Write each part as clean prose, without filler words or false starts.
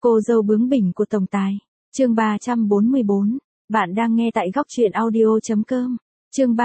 Cô dâu bướng bỉnh của tổng tài. Chương 344. Bạn đang nghe tại góc truyện audio.com. Chương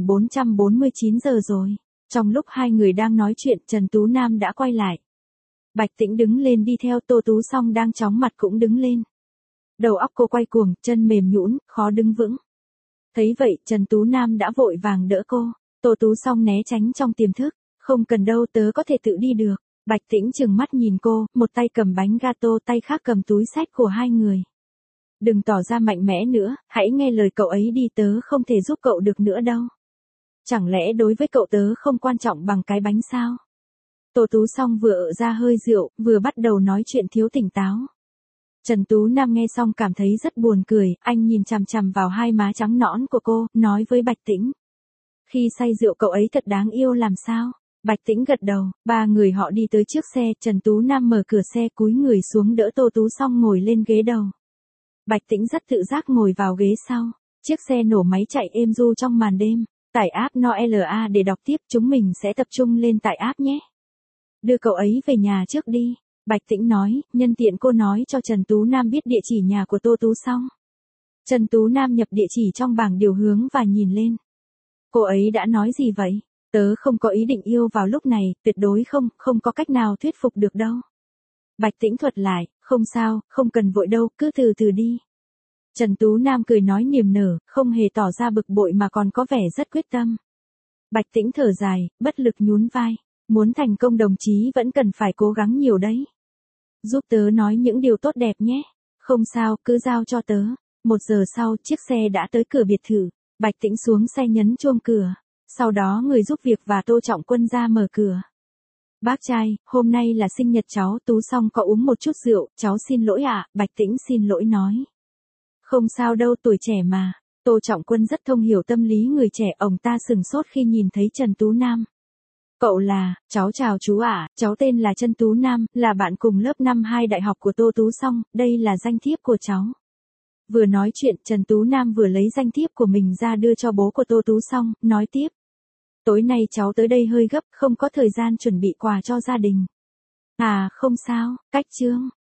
3449 giờ rồi. Trong lúc hai người đang nói chuyện, Trần Tú Nam đã quay lại. Bạch Tĩnh đứng lên đi theo, Tô Tú Song đang chóng mặt cũng đứng lên. Đầu óc cô quay cuồng, chân mềm nhũn, khó đứng vững. Thấy vậy, Trần Tú Nam đã vội vàng đỡ cô. Tô Tú Song né tránh trong tiềm thức. Không cần đâu, tớ có thể tự đi được. Bạch Tĩnh trừng mắt nhìn cô, một tay cầm bánh gato, tay khác cầm túi xách của hai người. Đừng tỏ ra mạnh mẽ nữa, hãy nghe lời cậu ấy đi, tớ không thể giúp cậu được nữa đâu. Chẳng lẽ đối với cậu tớ không quan trọng bằng cái bánh sao? Tô Tú Song vừa ợ ra hơi rượu, vừa bắt đầu nói chuyện thiếu tỉnh táo. Trần Tú Nam nghe xong cảm thấy rất buồn cười, anh nhìn chằm chằm vào hai má trắng nõn của cô, nói với Bạch Tĩnh. Khi say rượu cậu ấy thật đáng yêu làm sao? Bạch Tĩnh gật đầu, ba người họ đi tới trước xe, Trần Tú Nam mở cửa xe cúi người xuống đỡ Tô Tú Song ngồi lên ghế đầu. Bạch Tĩnh rất tự giác ngồi vào ghế sau, chiếc xe nổ máy chạy êm du trong màn đêm, tải app NOLA để đọc tiếp, chúng mình sẽ tập trung lên tải app nhé. Đưa cậu ấy về nhà trước đi, Bạch Tĩnh nói, nhân tiện cô nói cho Trần Tú Nam biết địa chỉ nhà của Tô Tú Song. Trần Tú Nam nhập địa chỉ trong bảng điều hướng và nhìn lên. Cô ấy đã nói gì vậy? Tớ không có ý định yêu vào lúc này, tuyệt đối không có cách nào thuyết phục được đâu. Bạch Tĩnh thuật lại, không sao, không cần vội đâu, cứ từ từ đi. Trần Tú Nam cười nói niềm nở, không hề tỏ ra bực bội mà còn có vẻ rất quyết tâm. Bạch Tĩnh thở dài, bất lực nhún vai. Muốn thành công đồng chí vẫn cần phải cố gắng nhiều đấy. Giúp tớ nói những điều tốt đẹp nhé. Không sao, cứ giao cho tớ. 1 giờ sau, chiếc xe đã tới cửa biệt thự. Bạch Tĩnh xuống xe nhấn chuông cửa. Sau đó người giúp việc và Tô Trọng Quân ra mở cửa. Bác trai, hôm nay là sinh nhật cháu, Tú Song có uống một chút rượu, cháu xin lỗi ạ, Bạch Tĩnh xin lỗi nói. Không sao đâu, tuổi trẻ mà. Tô Trọng Quân rất thông hiểu tâm lý người trẻ, ông ta sừng sốt khi nhìn thấy Trần Tú Nam. Cậu là, cháu chào chú ạ, cháu tên là Trần Tú Nam, là bạn cùng lớp năm 2 đại học của Tô Tú Song, đây là danh thiếp của cháu. Vừa nói chuyện, Trần Tú Nam vừa lấy danh thiếp của mình ra đưa cho bố của Tô Tú Song, nói tiếp. Tối nay cháu tới đây hơi gấp, không có thời gian chuẩn bị quà cho gia đình. À, không sao, cách chương.